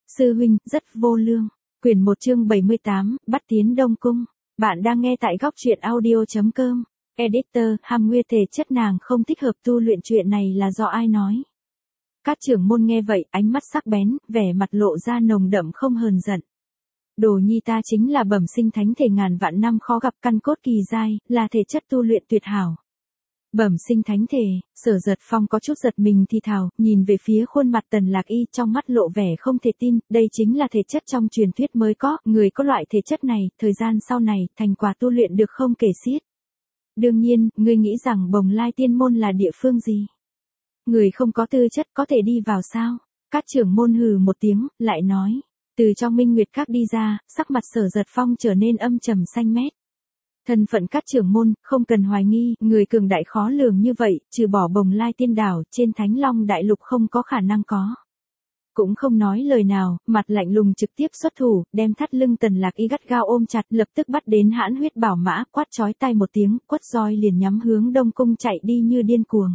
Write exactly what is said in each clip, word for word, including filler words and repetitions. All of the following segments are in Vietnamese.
Sư huynh, rất vô lương. Quyển một chương bảy mươi tám, bắt tiến Đông Cung. Bạn đang nghe tại góc truyện audio.com. Editor, Hàm Nguyên thể chất nàng không thích hợp tu luyện, chuyện này là do ai nói? Các trưởng môn nghe vậy, ánh mắt sắc bén, vẻ mặt lộ ra nồng đậm không hờn giận. Đồ nhi ta chính là bẩm sinh thánh thể, ngàn vạn năm khó gặp, căn cốt kỳ giai, là thể chất tu luyện tuyệt hảo. Bẩm sinh thánh thể, Sở Giật Phong có chút giật mình thì thào, nhìn về phía khuôn mặt Tần Lạc Y, trong mắt lộ vẻ không thể tin, đây chính là thể chất trong truyền thuyết mới có, người có loại thể chất này, thời gian sau này, thành quả tu luyện được không kể xiết. Đương nhiên, ngươi nghĩ rằng Bồng Lai Tiên môn là địa phương gì? Người không có tư chất có thể đi vào sao? Các trưởng môn hừ một tiếng, lại nói, từ trong Minh Nguyệt Các đi ra, sắc mặt Sở Giật Phong trở nên âm trầm xanh mét. Thân phận các trưởng môn, không cần hoài nghi, người cường đại khó lường như vậy, trừ bỏ Bồng Lai Tiên đảo, trên Thánh Long Đại Lục không có khả năng có. Cũng không nói lời nào, mặt lạnh lùng trực tiếp xuất thủ, đem thắt lưng Tần Lạc Y gắt gao ôm chặt, lập tức bắt đến hãn huyết bảo mã, quát chói tai một tiếng, quất roi liền nhắm hướng Đông Cung chạy đi như điên cuồng.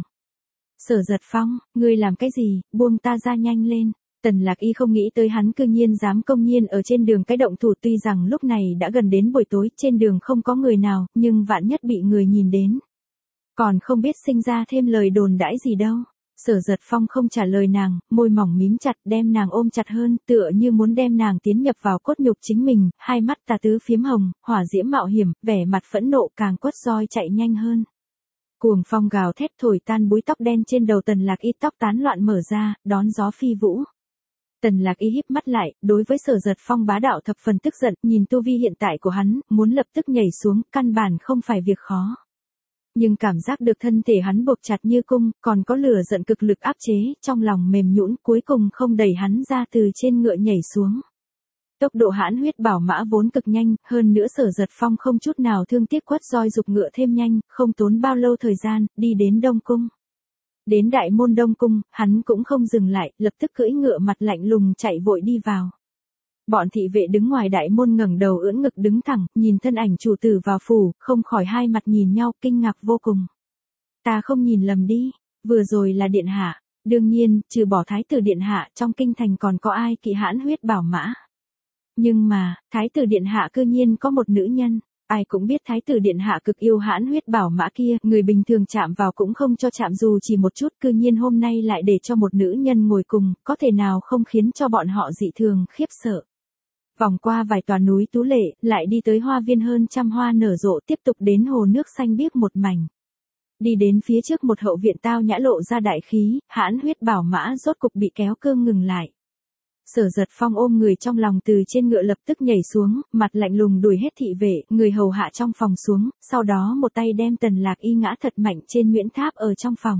Sở Giật Phong, ngươi làm cái gì, buông ta ra nhanh lên. Tần Lạc Y không nghĩ tới hắn cư nhiên dám công nhiên ở trên đường cái động thủ, tuy rằng lúc này đã gần đến buổi tối, trên đường không có người nào, nhưng vạn nhất bị người nhìn đến. Còn không biết sinh ra thêm lời đồn đãi gì đâu. Sở Giật Phong không trả lời nàng, môi mỏng mím chặt, đem nàng ôm chặt hơn, tựa như muốn đem nàng tiến nhập vào cốt nhục chính mình, hai mắt tà tứ phiếm hồng, hỏa diễm mạo hiểm, vẻ mặt phẫn nộ, càng quất roi chạy nhanh hơn. Cuồng phong gào thét thổi tan búi tóc đen trên đầu Tần Lạc Y, tóc tán loạn mở ra, đón gió phi vũ. Tần Lạc Y híp mắt lại, đối với Sở Giật Phong bá đạo thập phần tức giận, nhìn tu vi hiện tại của hắn, muốn lập tức nhảy xuống, căn bản không phải việc khó. Nhưng cảm giác được thân thể hắn buộc chặt như cung, còn có lửa giận cực lực áp chế, trong lòng mềm nhũn, cuối cùng không đẩy hắn ra từ trên ngựa nhảy xuống. Tốc độ hãn huyết bảo mã vốn cực nhanh, hơn nữa Sở Giật Phong không chút nào thương tiếc quất roi dục ngựa thêm nhanh, không tốn bao lâu thời gian, đi đến Đông Cung. Đến đại môn Đông Cung, hắn cũng không dừng lại, lập tức cưỡi ngựa mặt lạnh lùng chạy vội đi vào. Bọn thị vệ đứng ngoài đại môn ngẩng đầu ưỡn ngực đứng thẳng, nhìn thân ảnh chủ tử vào phủ, không khỏi hai mặt nhìn nhau, kinh ngạc vô cùng. Ta không nhìn lầm đi, vừa rồi là điện hạ, đương nhiên, trừ bỏ thái tử điện hạ, trong kinh thành còn có ai kỵ hãn huyết bảo mã. Nhưng mà, thái tử điện hạ cư nhiên có một nữ nhân. Ai cũng biết thái tử điện hạ cực yêu hãn huyết bảo mã kia, người bình thường chạm vào cũng không cho chạm dù chỉ một chút, cư nhiên hôm nay lại để cho một nữ nhân ngồi cùng, có thể nào không khiến cho bọn họ dị thường khiếp sợ. Vòng qua vài tòa núi tú lệ, lại đi tới hoa viên hơn trăm hoa nở rộ, tiếp tục đến hồ nước xanh biếc một mảnh. Đi đến phía trước một hậu viện tao nhã lộ ra đại khí, hãn huyết bảo mã rốt cục bị kéo cương ngừng lại. Sở Giật Phong ôm người trong lòng từ trên ngựa lập tức nhảy xuống, mặt lạnh lùng đuổi hết thị vệ, người hầu hạ trong phòng xuống, sau đó một tay đem Tần Lạc Y ngã thật mạnh trên Nguyễn Tháp ở trong phòng.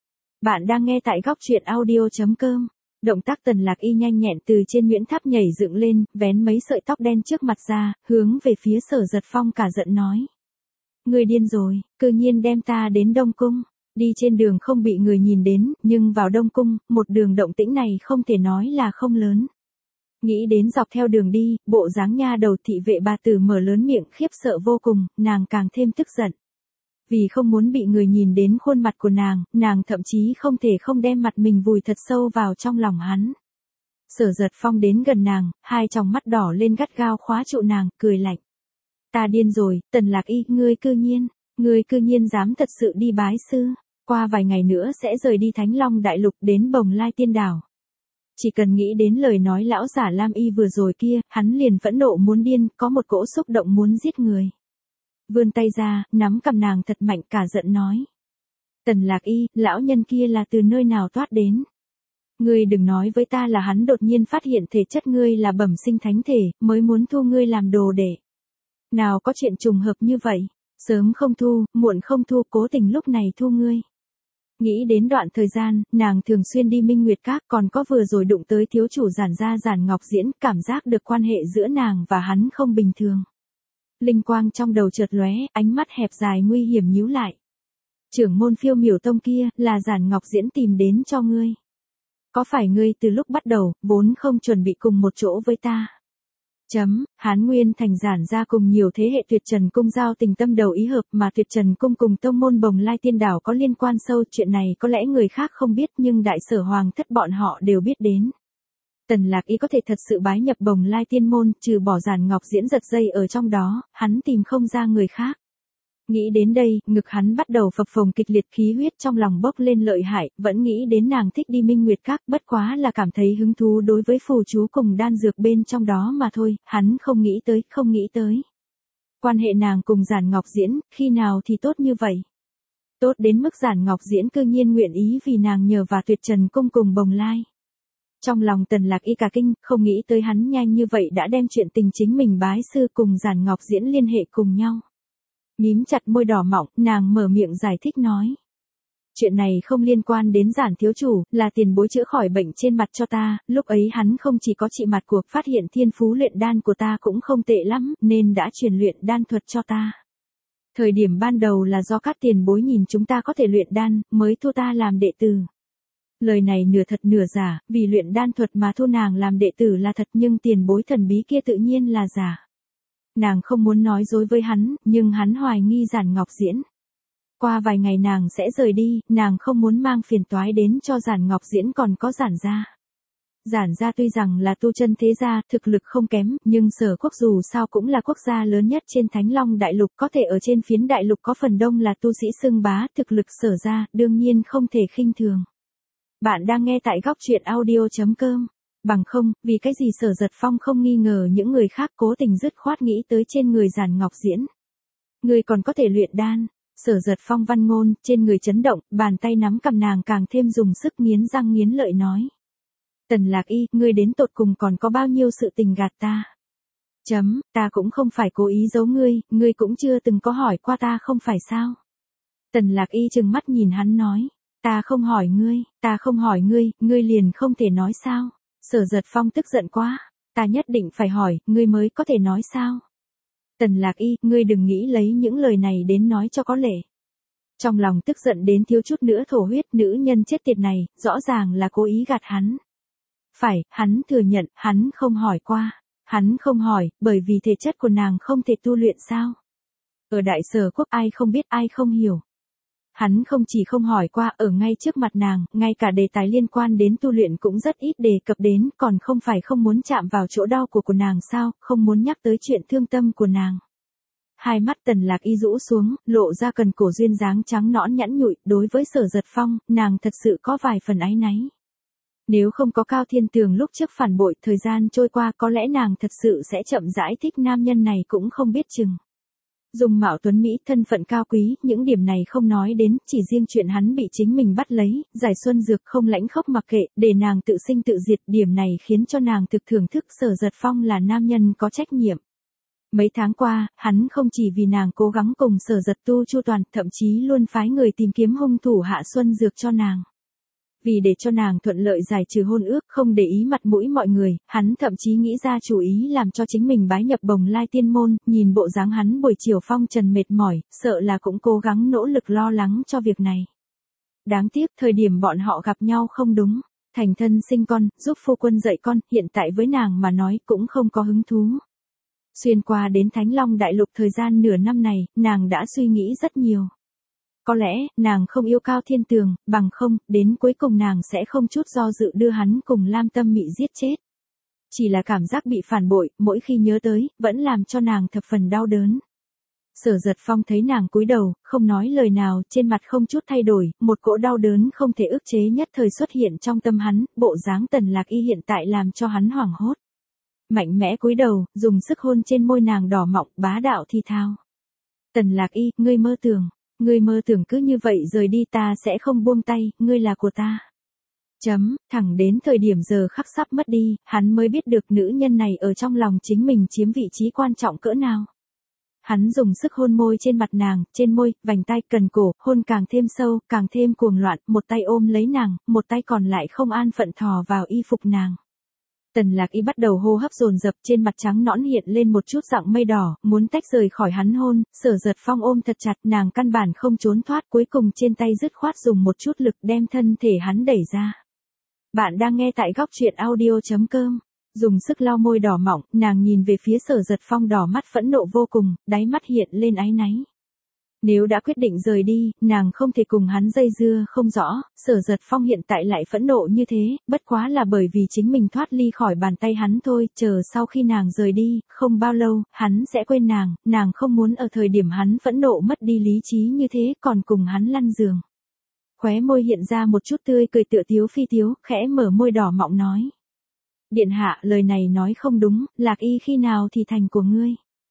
Bạn đang nghe tại góc truyện audio.com. Động tác Tần Lạc Y nhanh nhẹn từ trên Nguyễn Tháp nhảy dựng lên, vén mấy sợi tóc đen trước mặt ra, hướng về phía Sở Giật Phong cả giận nói. Người điên rồi, cư nhiên đem ta đến Đông Cung. Đi trên đường không bị người nhìn đến, nhưng vào Đông Cung, một đường động tĩnh này không thể nói là không lớn. Nghĩ đến dọc theo đường đi, bộ dáng nha đầu thị vệ bà tử mở lớn miệng khiếp sợ vô cùng, nàng càng thêm tức giận. Vì không muốn bị người nhìn đến khuôn mặt của nàng, nàng thậm chí không thể không đem mặt mình vùi thật sâu vào trong lòng hắn. Sở Giật Phong đến gần nàng, hai tròng mắt đỏ lên gắt gao khóa trụ nàng, cười lạnh. Ta điên rồi, Tần Lạc Y, ngươi cư nhiên, ngươi cư nhiên dám thật sự đi bái sư. Qua vài ngày nữa sẽ rời đi Thánh Long Đại Lục đến Bồng Lai Tiên đảo. Chỉ cần nghĩ đến lời nói lão giả Lam Y vừa rồi kia, hắn liền phẫn nộ muốn điên, có một cỗ xúc động muốn giết người. Vươn tay ra, nắm cầm nàng thật mạnh cả giận nói. Tần Lạc Y, lão nhân kia là từ nơi nào toát đến? Ngươi đừng nói với ta là hắn đột nhiên phát hiện thể chất ngươi là bẩm sinh thánh thể, mới muốn thu ngươi làm đồ đệ. Nào có chuyện trùng hợp như vậy, sớm không thu, muộn không thu, cố tình lúc này thu ngươi. Nghĩ đến đoạn thời gian, nàng thường xuyên đi Minh Nguyệt Các, còn có vừa rồi đụng tới thiếu chủ Giản gia Giản Ngọc Diễn, cảm giác được quan hệ giữa nàng và hắn không bình thường. Linh quang trong đầu chợt lóe, ánh mắt hẹp dài nguy hiểm nhíu lại. Trưởng môn Phiêu Miểu Tông kia, là Giản Ngọc Diễn tìm đến cho ngươi. Có phải ngươi từ lúc bắt đầu, vốn không chuẩn bị cùng một chỗ với ta? Chấm, Hán Nguyên thành Giản gia cùng nhiều thế hệ Tuyệt Trần cung giao tình tâm đầu ý hợp, mà Tuyệt Trần cung cùng tông môn Bồng Lai Tiên đảo có liên quan sâu, chuyện này có lẽ người khác không biết nhưng đại sở hoàng thất bọn họ đều biết đến. Tần Lạc Y có thể thật sự bái nhập Bồng Lai Tiên môn, trừ bỏ Giản Ngọc Diễn giật dây ở trong đó, hắn tìm không ra người khác. Nghĩ đến đây, ngực hắn bắt đầu phập phồng kịch liệt, khí huyết trong lòng bốc lên lợi hại, vẫn nghĩ đến nàng thích đi Minh Nguyệt Các, bất quá là cảm thấy hứng thú đối với phù chú cùng đan dược bên trong đó mà thôi, hắn không nghĩ tới, không nghĩ tới. Quan hệ nàng cùng Giản Ngọc Diễn, khi nào thì tốt như vậy? Tốt đến mức Giản Ngọc Diễn cư nhiên nguyện ý vì nàng nhờ và tuyệt trần cung cùng Bồng Lai. Trong lòng Tần Lạc Y cả kinh, không nghĩ tới hắn nhanh như vậy đã đem chuyện tình chính mình bái sư cùng Giản Ngọc Diễn liên hệ cùng nhau. Mím chặt môi đỏ mọng, nàng mở miệng giải thích nói. Chuyện này không liên quan đến Giản thiếu chủ, là tiền bối chữa khỏi bệnh trên mặt cho ta, lúc ấy hắn không chỉ có trị mặt cuộc, phát hiện thiên phú luyện đan của ta cũng không tệ lắm, nên đã truyền luyện đan thuật cho ta. Thời điểm ban đầu là do các tiền bối nhìn chúng ta có thể luyện đan, mới thu ta làm đệ tử. Lời này nửa thật nửa giả, vì luyện đan thuật mà thu nàng làm đệ tử là thật, nhưng tiền bối thần bí kia tự nhiên là giả. Nàng không muốn nói dối với hắn, nhưng hắn hoài nghi Giản Ngọc Diễn. Qua vài ngày nàng sẽ rời đi, nàng không muốn mang phiền toái đến cho Giản Ngọc Diễn còn có Giản gia. Giản gia tuy rằng là tu chân thế gia, thực lực không kém, nhưng Sở Quốc dù sao cũng là quốc gia lớn nhất trên Thánh Long Đại Lục, có thể ở trên phiến đại lục có phần đông là tu sĩ xưng bá, thực lực Sở gia, đương nhiên không thể khinh thường. Bạn đang nghe tại góc truyện audio chấm com. Bằng không, vì cái gì Sở Giật Phong không nghi ngờ những người khác cố tình dứt khoát nghĩ tới trên người Giản Ngọc Diễn. Người còn có thể luyện đan. Sở Giật Phong văn ngôn, trên người chấn động, bàn tay nắm cầm nàng càng thêm dùng sức nghiến răng nghiến lợi nói. Tần Lạc Y, ngươi đến tột cùng còn có bao nhiêu sự tình gạt ta? Chấm, ta cũng không phải cố ý giấu ngươi, ngươi cũng chưa từng có hỏi qua ta không phải sao? Tần Lạc Y trừng mắt nhìn hắn nói. Ta không hỏi ngươi, ta không hỏi ngươi, ngươi liền không thể nói sao? Sở Giật Phong tức giận quá, ta nhất định phải hỏi, ngươi mới có thể nói sao? Tần Lạc Y, ngươi đừng nghĩ lấy những lời này đến nói cho có lệ. Trong lòng tức giận đến thiếu chút nữa thổ huyết, nữ nhân chết tiệt này, rõ ràng là cố ý gạt hắn. Phải, hắn thừa nhận, hắn không hỏi qua. Hắn không hỏi, bởi vì thể chất của nàng không thể tu luyện sao? Ở Đại Sở Quốc ai không biết, ai không hiểu. Hắn không chỉ không hỏi qua, ở ngay trước mặt nàng, ngay cả đề tài liên quan đến tu luyện cũng rất ít đề cập đến, còn không phải không muốn chạm vào chỗ đau của của nàng sao, không muốn nhắc tới chuyện thương tâm của nàng. Hai mắt Tần Lạc Y rũ xuống, lộ ra cần cổ duyên dáng trắng nõn nhẵn nhụi, đối với Sở Giật Phong, nàng thật sự có vài phần áy náy. Nếu không có Cao Thiên Tường lúc trước phản bội, thời gian trôi qua có lẽ nàng thật sự sẽ chậm rãi thích nam nhân này cũng không biết chừng. Dung mạo tuấn Mỹ, thân phận cao quý, những điểm này không nói đến, chỉ riêng chuyện hắn bị chính mình bắt lấy, Giải Xuân Dược không lãnh khốc mặc kệ, để nàng tự sinh tự diệt, điểm này khiến cho nàng thực thưởng thức Sở Giật Phong là nam nhân có trách nhiệm. Mấy tháng qua, hắn không chỉ vì nàng cố gắng cùng Sở Giật tu chu toàn, thậm chí luôn phái người tìm kiếm hung thủ hạ Xuân Dược cho nàng. Vì để cho nàng thuận lợi giải trừ hôn ước, không để ý mặt mũi mọi người, hắn thậm chí nghĩ ra chủ ý làm cho chính mình bái nhập Bồng Lai Tiên môn, nhìn bộ dáng hắn buổi chiều phong trần mệt mỏi, sợ là cũng cố gắng nỗ lực lo lắng cho việc này. Đáng tiếc, thời điểm bọn họ gặp nhau không đúng, thành thân sinh con, giúp phu quân dạy con, hiện tại với nàng mà nói cũng không có hứng thú. Xuyên qua đến Thánh Long Đại Lục thời gian nửa năm này, nàng đã suy nghĩ rất nhiều. Có lẽ, nàng không yêu Cao Thiên Tường, bằng không, đến cuối cùng nàng sẽ không chút do dự đưa hắn cùng Lam Tâm Mị giết chết. Chỉ là cảm giác bị phản bội, mỗi khi nhớ tới, vẫn làm cho nàng thập phần đau đớn. Sở Giật Phong thấy nàng cúi đầu, không nói lời nào, trên mặt không chút thay đổi, một cỗ đau đớn không thể ức chế nhất thời xuất hiện trong tâm hắn, bộ dáng Tần Lạc Y hiện tại làm cho hắn hoảng hốt. Mạnh mẽ cúi đầu, dùng sức hôn trên môi nàng đỏ mọng, bá đạo thi thao. Tần Lạc Y, ngươi mơ tưởng. Ngươi mơ tưởng cứ như vậy rời đi, ta sẽ không buông tay, ngươi là của ta. Chấm, thẳng đến thời điểm giờ khắc sắp mất đi, hắn mới biết được nữ nhân này ở trong lòng chính mình chiếm vị trí quan trọng cỡ nào. Hắn dùng sức hôn môi trên mặt nàng, trên môi, vành tai, cần cổ, hôn càng thêm sâu, càng thêm cuồng loạn, một tay ôm lấy nàng, một tay còn lại không an phận thò vào y phục nàng. Tần Lạc Y bắt đầu hô hấp dồn dập, trên mặt trắng nõn hiện lên một chút dạng mây đỏ, muốn tách rời khỏi hắn hôn, Sở Giật Phong ôm thật chặt, nàng căn bản không trốn thoát, cuối cùng trên tay dứt khoát dùng một chút lực đem thân thể hắn đẩy ra. Bạn đang nghe tại góc truyện audio chấm com. Dùng sức lau môi đỏ mỏng, nàng nhìn về phía Sở Giật Phong đỏ mắt phẫn nộ vô cùng, đáy mắt hiện lên áy náy. Nếu đã quyết định rời đi, nàng không thể cùng hắn dây dưa không rõ, Sở Giật Phong hiện tại lại phẫn nộ như thế, bất quá là bởi vì chính mình thoát ly khỏi bàn tay hắn thôi, chờ sau khi nàng rời đi, không bao lâu, hắn sẽ quên nàng, nàng không muốn ở thời điểm hắn phẫn nộ mất đi lý trí như thế còn cùng hắn lăn giường. Khóe môi hiện ra một chút tươi cười tựa tiếu phi tiếu, khẽ mở môi đỏ mọng nói. Điện hạ, lời này nói không đúng, Lạc Y khi nào thì thành của ngươi?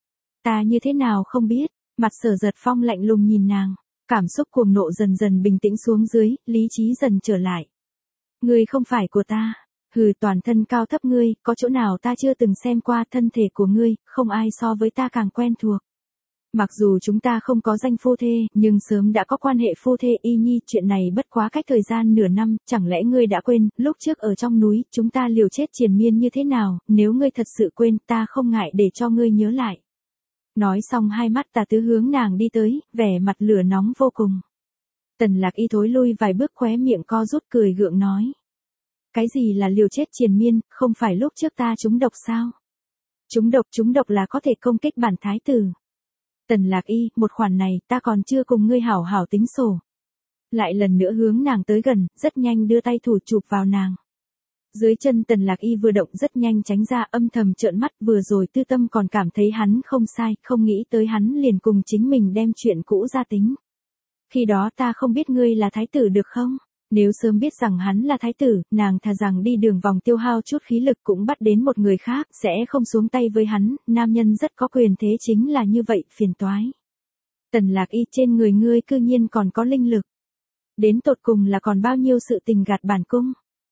Ta như thế nào không biết? Mặt Sở Giật Phong lạnh lùng nhìn nàng, cảm xúc cuồng nộ dần dần bình tĩnh xuống dưới, lý trí dần trở lại. Ngươi không phải của ta, hừ, toàn thân cao thấp ngươi, có chỗ nào ta chưa từng xem qua, thân thể của ngươi, không ai so với ta càng quen thuộc. Mặc dù chúng ta không có danh phu thê, nhưng sớm đã có quan hệ phu thê y nhi, chuyện này bất quá cách thời gian nửa năm, chẳng lẽ ngươi đã quên, lúc trước ở trong núi, chúng ta liều chết triền miên như thế nào, nếu ngươi thật sự quên, ta không ngại để cho ngươi nhớ lại. Nói xong hai mắt tà tứ hướng nàng đi tới, vẻ mặt lửa nóng vô cùng. Tần Lạc Y thối lui vài bước, khóe miệng co rút cười gượng nói. Cái gì là liều chết triền miên, không phải lúc trước ta trúng độc sao? Trúng độc trúng độc là có thể công kích bản thái tử. Tần Lạc Y, một khoản này ta còn chưa cùng ngươi hảo hảo tính sổ. Lại lần nữa hướng nàng tới gần, rất nhanh đưa tay thủ chụp vào nàng. Dưới chân Tần Lạc Y vừa động rất nhanh tránh ra, âm thầm trợn mắt, vừa rồi tư tâm còn cảm thấy hắn không sai, không nghĩ tới hắn liền cùng chính mình đem chuyện cũ ra tính. Khi đó ta không biết ngươi là thái tử được không? Nếu sớm biết rằng hắn là thái tử, nàng thà rằng đi đường vòng tiêu hao chút khí lực cũng bắt đến một người khác, sẽ không xuống tay với hắn, nam nhân rất có quyền thế chính là như vậy, phiền toái. Tần Lạc Y, trên người ngươi cư nhiên còn có linh lực. Đến tột cùng là còn bao nhiêu sự tình gạt bản cung?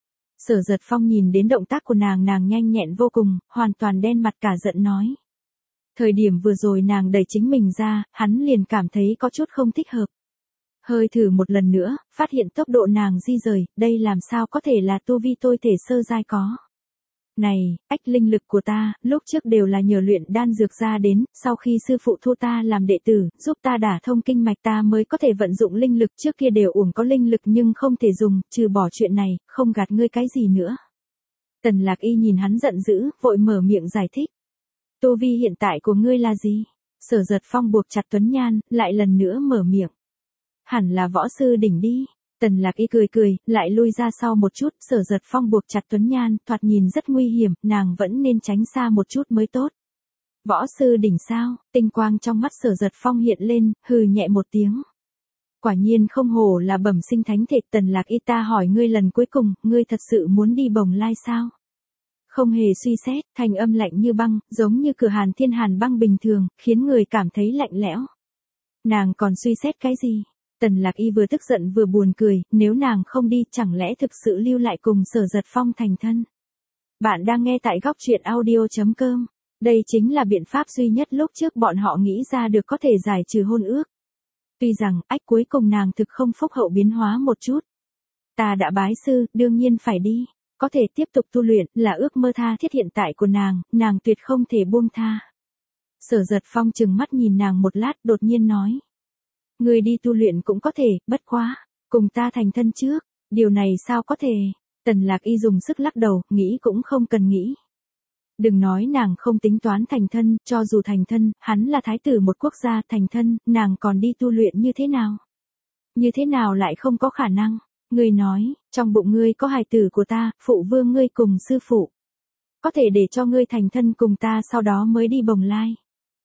Sở Giật Phong nhìn đến động tác của nàng, nàng nhanh nhẹn vô cùng, hoàn toàn đen mặt cả giận nói. Thời điểm vừa rồi nàng đẩy chính mình ra, hắn liền cảm thấy có chút không thích hợp. Hơi thử một lần nữa, phát hiện tốc độ nàng di rời, đây làm sao có thể là tu vi tôi thể sơ giai có. Này, ách, linh lực của ta, lúc trước đều là nhờ luyện đan dược ra đến, sau khi sư phụ thu ta làm đệ tử, giúp ta đả thông kinh mạch ta mới có thể vận dụng linh lực, trước kia đều uổng có linh lực nhưng không thể dùng, trừ bỏ chuyện này, không gạt ngươi cái gì nữa. Tần Lạc Y nhìn hắn giận dữ, vội mở miệng giải thích. Tu vi hiện tại của ngươi là gì? Sở Giật Phong buộc chặt Tuấn Nhan, lại lần nữa mở miệng. Hẳn là võ sư đỉnh đi. Tần Lạc Y cười cười, lại lui ra sau một chút, Sở Giật Phong buộc chặt Tuấn Nhan, thoạt nhìn rất nguy hiểm, nàng vẫn nên tránh xa một chút mới tốt. Võ sư đỉnh sao? Tinh quang trong mắt Sở Giật Phong hiện lên, hừ nhẹ một tiếng. Quả nhiên không hổ là bẩm sinh thánh thể. Tần Lạc Y, ta hỏi ngươi lần cuối cùng, ngươi thật sự muốn đi Bồng Lai sao? Không hề suy xét, thanh âm lạnh như băng, giống như cửa hàn thiên hàn băng bình thường, khiến người cảm thấy lạnh lẽo. Nàng còn suy xét cái gì? Tần Lạc Y vừa tức giận vừa buồn cười, nếu nàng không đi, chẳng lẽ thực sự lưu lại cùng Sở Giật Phong thành thân? Bạn đang nghe tại góc truyện audio chấm com. Đây chính là biện pháp duy nhất lúc trước bọn họ nghĩ ra được có thể giải trừ hôn ước. Tuy rằng, ách, cuối cùng nàng thực không phúc hậu biến hóa một chút. Ta đã bái sư, đương nhiên phải đi. Có thể tiếp tục tu luyện, là ước mơ tha thiết hiện tại của nàng, nàng tuyệt không thể buông tha. Sở Giật Phong trừng mắt nhìn nàng một lát, đột nhiên nói. Người đi tu luyện cũng có thể, bất quá, cùng ta thành thân trước, điều này sao có thể? Tần Lạc Y dùng sức lắc đầu, nghĩ cũng không cần nghĩ. Đừng nói nàng không tính toán thành thân, cho dù thành thân, hắn là thái tử một quốc gia, thành thân, nàng còn đi tu luyện như thế nào? Như thế nào lại không có khả năng? Ngươi nói, trong bụng ngươi có hài tử của ta, phụ vương ngươi cùng sư phụ. Có thể để cho ngươi thành thân cùng ta sau đó mới đi Bồng Lai.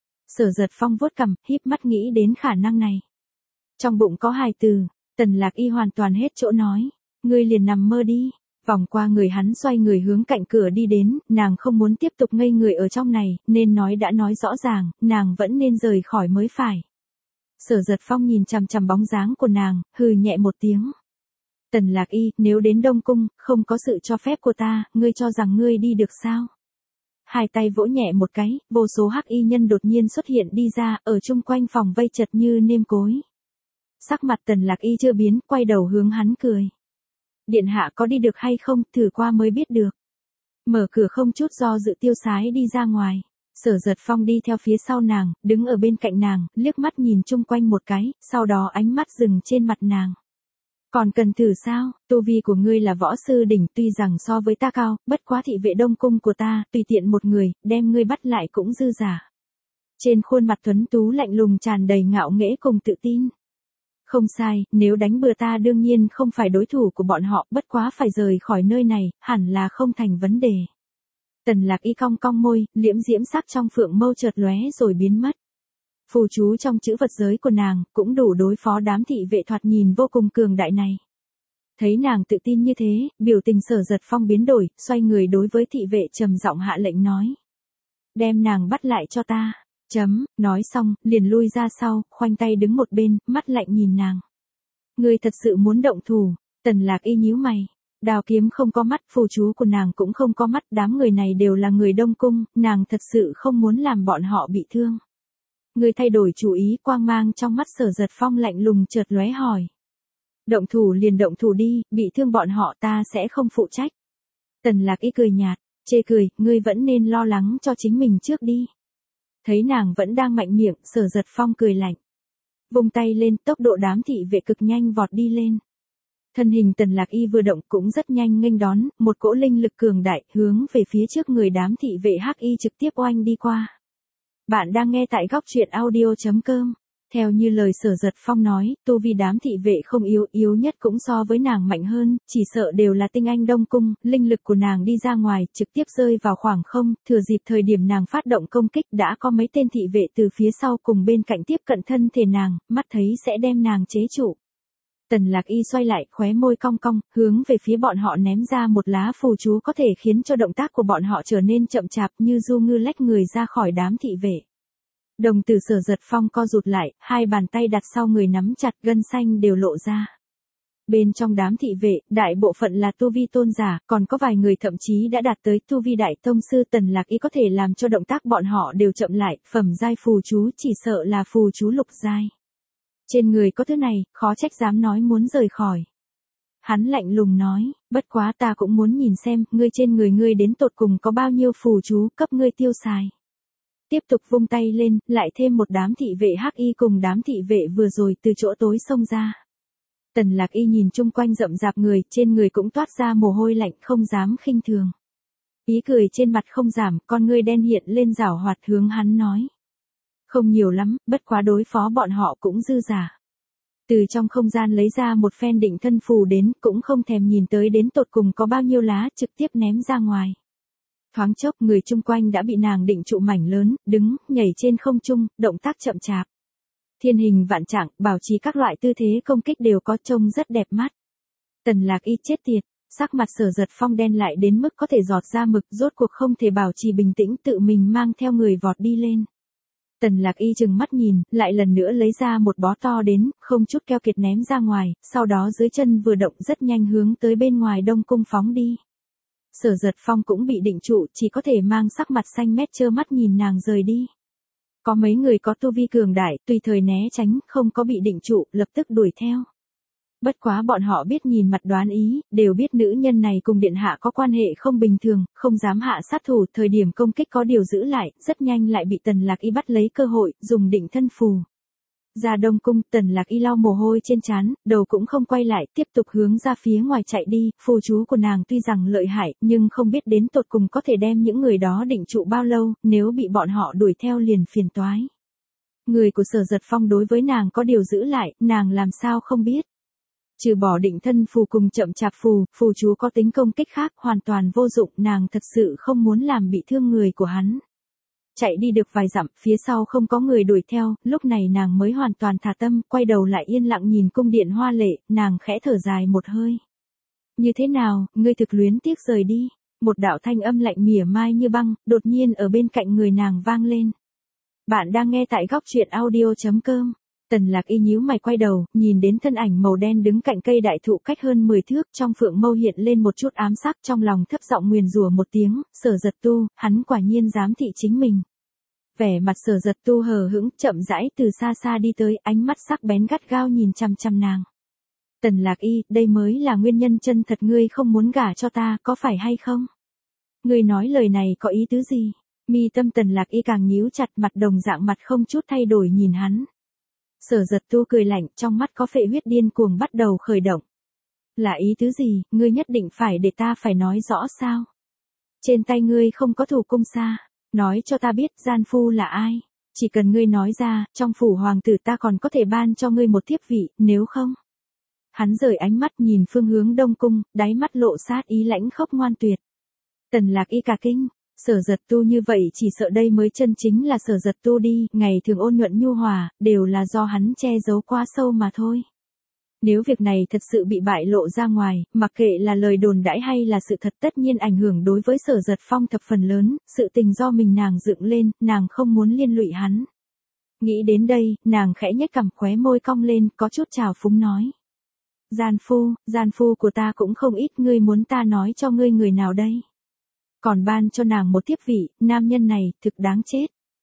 Sở Giật Phong vuốt cằm, híp mắt nghĩ đến khả năng này. Trong bụng có hài tử, Tần Lạc Y hoàn toàn hết chỗ nói. Ngươi liền nằm mơ đi. Vòng qua người hắn xoay người hướng cạnh cửa đi đến, nàng không muốn tiếp tục ngây người ở trong này, nên nói đã nói rõ ràng, nàng vẫn nên rời khỏi mới phải. Sở Giật Phong nhìn chằm chằm bóng dáng của nàng, hừ nhẹ một tiếng. Tần Lạc Y, nếu đến Đông Cung, không có sự cho phép của ta, ngươi cho rằng ngươi đi được sao? Hai tay vỗ nhẹ một cái, vô số hắc y nhân đột nhiên xuất hiện đi ra, ở chung quanh phòng vây chật như nêm cối. Sắc mặt Tần Lạc Y chưa biến, quay đầu hướng hắn cười. Điện hạ có đi được hay không, thử qua mới biết được. Mở cửa không chút do dự tiêu sái đi ra ngoài. Sở Giật Phong đi theo phía sau nàng, đứng ở bên cạnh nàng, liếc mắt nhìn chung quanh một cái, sau đó ánh mắt dừng trên mặt nàng. Còn cần thử sao, tu vi của ngươi là võ sư đỉnh, tuy rằng so với ta cao, bất quá thị vệ Đông Cung của ta, tùy tiện một người, đem ngươi bắt lại cũng dư giả. Trên khuôn mặt tuấn tú lạnh lùng tràn đầy ngạo nghễ cùng tự tin. Không sai, nếu đánh bừa ta đương nhiên không phải đối thủ của bọn họ, bất quá phải rời khỏi nơi này, hẳn là không thành vấn đề. Tần Lạc Y cong cong môi, liễm diễm sắc trong phượng mâu chợt lóe rồi biến mất. Phù chú trong chữ vật giới của nàng, cũng đủ đối phó đám thị vệ thoạt nhìn vô cùng cường đại này. Thấy nàng tự tin như thế, biểu tình Sở Giật Phong biến đổi, xoay người đối với thị vệ trầm giọng hạ lệnh nói. Đem nàng bắt lại cho ta. Chấm, nói xong, liền lui ra sau, khoanh tay đứng một bên, mắt lạnh nhìn nàng. Ngươi thật sự muốn động thủ, Tần Lạc Y nhíu mày. Đao kiếm không có mắt, phù chú của nàng cũng không có mắt, đám người này đều là người Đông Cung, nàng thật sự không muốn làm bọn họ bị thương. Ngươi thay đổi chủ ý, quang mang trong mắt Sở Giật Phong lạnh lùng chợt lóe hỏi. Động thủ liền động thủ đi, bị thương bọn họ ta sẽ không phụ trách. Tần Lạc Y cười nhạt, chê cười, ngươi vẫn nên lo lắng cho chính mình trước đi. Thấy nàng vẫn đang mạnh miệng, Sở Giật Phong cười lạnh. Vung tay lên, tốc độ đám thị vệ cực nhanh vọt đi lên. Thân hình Tần Lạc Y vừa động cũng rất nhanh nghênh đón, một cỗ linh lực cường đại, hướng về phía trước người đám thị vệ hắc y trực tiếp oanh đi qua. Bạn đang nghe tại góc truyện audio chấm com. Theo như lời Sở Giật Phong nói, tu vi đám thị vệ không yếu, yếu nhất cũng so với nàng mạnh hơn, chỉ sợ đều là tinh anh Đông Cung, linh lực của nàng đi ra ngoài, trực tiếp rơi vào khoảng không, thừa dịp thời điểm nàng phát động công kích đã có mấy tên thị vệ từ phía sau cùng bên cạnh tiếp cận thân thể nàng, mắt thấy sẽ đem nàng chế trụ. Tần Lạc Y xoay lại, khóe môi cong cong, hướng về phía bọn họ ném ra một lá phù chú có thể khiến cho động tác của bọn họ trở nên chậm chạp như du ngư lách người ra khỏi đám thị vệ. Đồng tử Sở Giật Phong co rụt lại, hai bàn tay đặt sau người nắm chặt, gân xanh đều lộ ra. Bên trong đám thị vệ, đại bộ phận là tu vi tôn giả, còn có vài người thậm chí đã đạt tới tu vi đại tông sư. Tần Lạc Y có thể làm cho động tác bọn họ đều chậm lại, phẩm giai phù chú chỉ sợ là phù chú lục giai. Trên người có thứ này, khó trách dám nói muốn rời khỏi. Hắn lạnh lùng nói, bất quá ta cũng muốn nhìn xem, ngươi trên người ngươi đến tột cùng có bao nhiêu phù chú cấp ngươi tiêu xài. Tiếp tục vung tay lên, lại thêm một đám thị vệ hắc y cùng đám thị vệ vừa rồi từ chỗ tối xông ra. Tần Lạc Y nhìn chung quanh rậm rạp người, trên người cũng toát ra mồ hôi lạnh, không dám khinh thường. Ý cười trên mặt không giảm, con ngươi đen hiện lên giảo hoạt hướng hắn nói. Không nhiều lắm, bất quá đối phó bọn họ cũng dư giả. Từ trong không gian lấy ra một phen định thân phù đến, cũng không thèm nhìn tới đến tột cùng có bao nhiêu lá, trực tiếp ném ra ngoài. Thoáng chốc người chung quanh đã bị nàng định trụ mảnh lớn, đứng, nhảy trên không trung, động tác chậm chạp. Thiên hình vạn trạng, bảo trì các loại tư thế công kích đều có trông rất đẹp mắt. Tần Lạc Y chết tiệt, sắc mặt Sở Giật Phong đen lại đến mức có thể giọt ra mực, rốt cuộc không thể bảo trì bình tĩnh, tự mình mang theo người vọt đi lên. Tần Lạc Y chừng mắt nhìn, lại lần nữa lấy ra một bó to đến, không chút keo kiệt ném ra ngoài, sau đó dưới chân vừa động rất nhanh hướng tới bên ngoài Đông Cung phóng đi. Sở Giật Phong cũng bị định trụ, chỉ có thể mang sắc mặt xanh mét trơ mắt nhìn nàng rời đi. Có mấy người có tu vi cường đại, tùy thời né tránh, không có bị định trụ, lập tức đuổi theo. Bất quá bọn họ biết nhìn mặt đoán ý, đều biết nữ nhân này cùng điện hạ có quan hệ không bình thường, không dám hạ sát thủ, thời điểm công kích có điều giữ lại, rất nhanh lại bị Tần Lạc Y bắt lấy cơ hội, dùng định thân phù. Ra Đông Cung, Tần Lạc Y lau mồ hôi trên trán, đầu cũng không quay lại, tiếp tục hướng ra phía ngoài chạy đi, phù chú của nàng tuy rằng lợi hại, nhưng không biết đến tột cùng có thể đem những người đó định trụ bao lâu, nếu bị bọn họ đuổi theo liền phiền toái. Người của Sở Giật Phong đối với nàng có điều giữ lại, nàng làm sao không biết. Trừ bỏ định thân phù cùng chậm chạp phù, phù chú có tính công kích khác hoàn toàn vô dụng, nàng thật sự không muốn làm bị thương người của hắn. Chạy đi được vài dặm, phía sau không có người đuổi theo, lúc này nàng mới hoàn toàn thả tâm, quay đầu lại yên lặng nhìn cung điện hoa lệ, nàng khẽ thở dài một hơi. Như thế nào, ngươi thực luyến tiếc rời đi, một đạo thanh âm lạnh mỉa mai như băng, đột nhiên ở bên cạnh người nàng vang lên. Bạn đang nghe tại góc truyện audio chấm com. Tần Lạc Y nhíu mày quay đầu, nhìn đến thân ảnh màu đen đứng cạnh cây đại thụ cách hơn mười thước, trong phượng mâu hiện lên một chút ám sắc, trong lòng thấp giọng nguyền rủa một tiếng, Sở Giật Tu, hắn quả nhiên dám thị chính mình. Vẻ mặt Sở Giật Tu hờ hững, chậm rãi từ xa xa đi tới, ánh mắt sắc bén gắt gao nhìn chằm chằm nàng. Tần Lạc Y, đây mới là nguyên nhân chân thật ngươi không muốn gả cho ta, có phải hay không? Ngươi nói lời này có ý tứ gì? Mi tâm Tần Lạc Y càng nhíu chặt, mặt đồng dạng mặt không chút thay đổi nhìn hắn. Sở Giật Tu cười lạnh, trong mắt có phệ huyết điên cuồng bắt đầu khởi động. Là ý tứ gì, ngươi nhất định phải để ta phải nói rõ sao? Trên tay ngươi không có thủ cung xa, nói cho ta biết gian phu là ai? Chỉ cần ngươi nói ra, trong phủ hoàng tử ta còn có thể ban cho ngươi một thiếp vị, nếu không. Hắn rời ánh mắt nhìn phương hướng Đông Cung, đáy mắt lộ sát ý lãnh khốc ngoan tuyệt. Tần Lạc Y cả kinh, Sở Giật Tu như vậy chỉ sợ đây mới chân chính là Sở Giật Tu đi, ngày thường ôn nhuận nhu hòa, đều là do hắn che giấu quá sâu mà thôi. Nếu việc này thật sự bị bại lộ ra ngoài, mặc kệ là lời đồn đãi hay là sự thật tất nhiên ảnh hưởng đối với Sở Giật Phong thập phần lớn, sự tình do mình nàng dựng lên, nàng không muốn liên lụy hắn. Nghĩ đến đây, nàng khẽ nhếch cằm khóe môi cong lên, có chút trào phúng nói. Gian phu, gian phu của ta cũng không ít, ngươi muốn ta nói cho ngươi người nào đây? Còn ban cho nàng một thiếp vị, nam nhân này, thực đáng chết.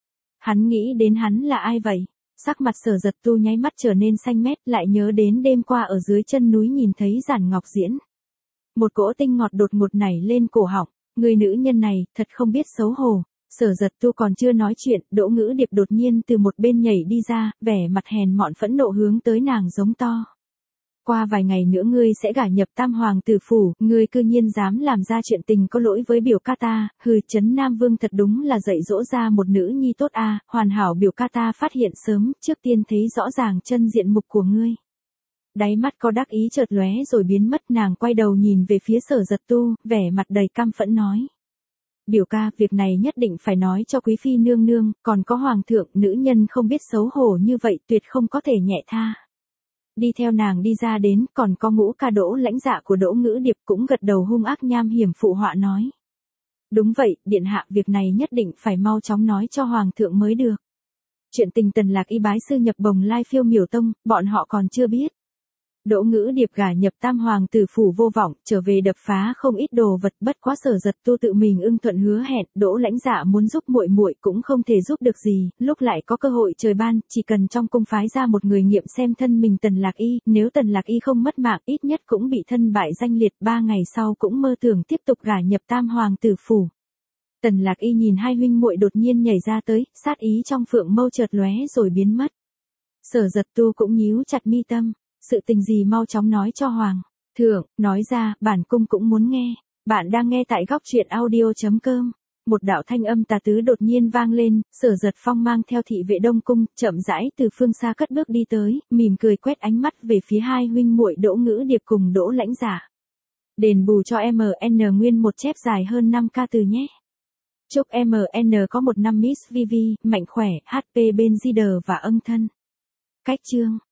Hắn nghĩ đến hắn là ai vậy? Sắc mặt Sở Giật Tu nháy mắt trở nên xanh mét, lại nhớ đến đêm qua ở dưới chân núi nhìn thấy Giản Ngọc Diễn. Một cỗ tinh ngọt đột ngột nảy lên cổ họng, người nữ nhân này, thật không biết xấu hổ. Sở Giật Tu còn chưa nói chuyện, Đỗ Ngữ Điệp đột nhiên từ một bên nhảy đi ra, vẻ mặt hèn mọn phẫn nộ hướng tới nàng giống to. Qua vài ngày nữa ngươi sẽ gả nhập Tam Hoàng tử phủ, ngươi cư nhiên dám làm ra chuyện tình có lỗi với biểu ca ta, hừ, Trấn Nam Vương thật đúng là dạy dỗ ra một nữ nhi tốt a, hoàn hảo biểu ca ta phát hiện sớm, trước tiên thấy rõ ràng chân diện mục của ngươi. Đáy mắt có đắc ý chợt lóe rồi biến mất, nàng quay đầu nhìn về phía Sở Giật Tu, vẻ mặt đầy căm phẫn nói. Biểu ca, việc này nhất định phải nói cho quý phi nương nương, còn có hoàng thượng, nữ nhân không biết xấu hổ như vậy tuyệt không có thể nhẹ tha. Đi theo nàng đi ra đến, còn có Ngũ ca Đỗ Lãnh Dạ của Đỗ Ngữ Điệp cũng gật đầu hung ác nham hiểm phụ họa nói. Đúng vậy, điện hạ, việc này nhất định phải mau chóng nói cho hoàng thượng mới được. Chuyện tình Tần Lạc Y bái sư nhập Bồng Lai Phiêu Miểu Tông, bọn họ còn chưa biết. Đỗ Ngữ Điệp gả nhập Tam Hoàng tử phủ vô vọng, trở về đập phá không ít đồ vật, bất quá Sở Giật Tu tự mình ưng thuận hứa hẹn, Đỗ Lãnh Dạ muốn giúp muội muội cũng không thể giúp được gì, lúc lại có cơ hội trời ban, chỉ cần trong cung phái ra một người nghiệm xem thân mình Tần Lạc Y, nếu Tần Lạc Y không mất mạng, ít nhất cũng bị thân bại danh liệt, ba ngày sau cũng mơ tưởng tiếp tục gả nhập Tam Hoàng tử phủ. Tần Lạc Y nhìn hai huynh muội đột nhiên nhảy ra tới, sát ý trong phượng mâu chợt lóe rồi biến mất. Sở Giật Tu cũng nhíu chặt mi tâm. Sự tình gì mau chóng nói cho hoàng thượng, nói ra, bản cung cũng muốn nghe. Bạn đang nghe tại góc truyện audio chấm com. Một đạo thanh âm tà tứ đột nhiên vang lên, Sở Giật Phong mang theo thị vệ Đông Cung, chậm rãi từ phương xa cất bước đi tới, mỉm cười quét ánh mắt về phía hai huynh muội Đỗ Ngữ Điệp cùng Đỗ Lãnh Dạ. Đền bù cho em en nguyên một chép dài hơn năm ca từ nhé. Chúc em en có một năm Miss vi vi, mạnh khỏe, hát pê bên di đờ và ân thân. Cách chương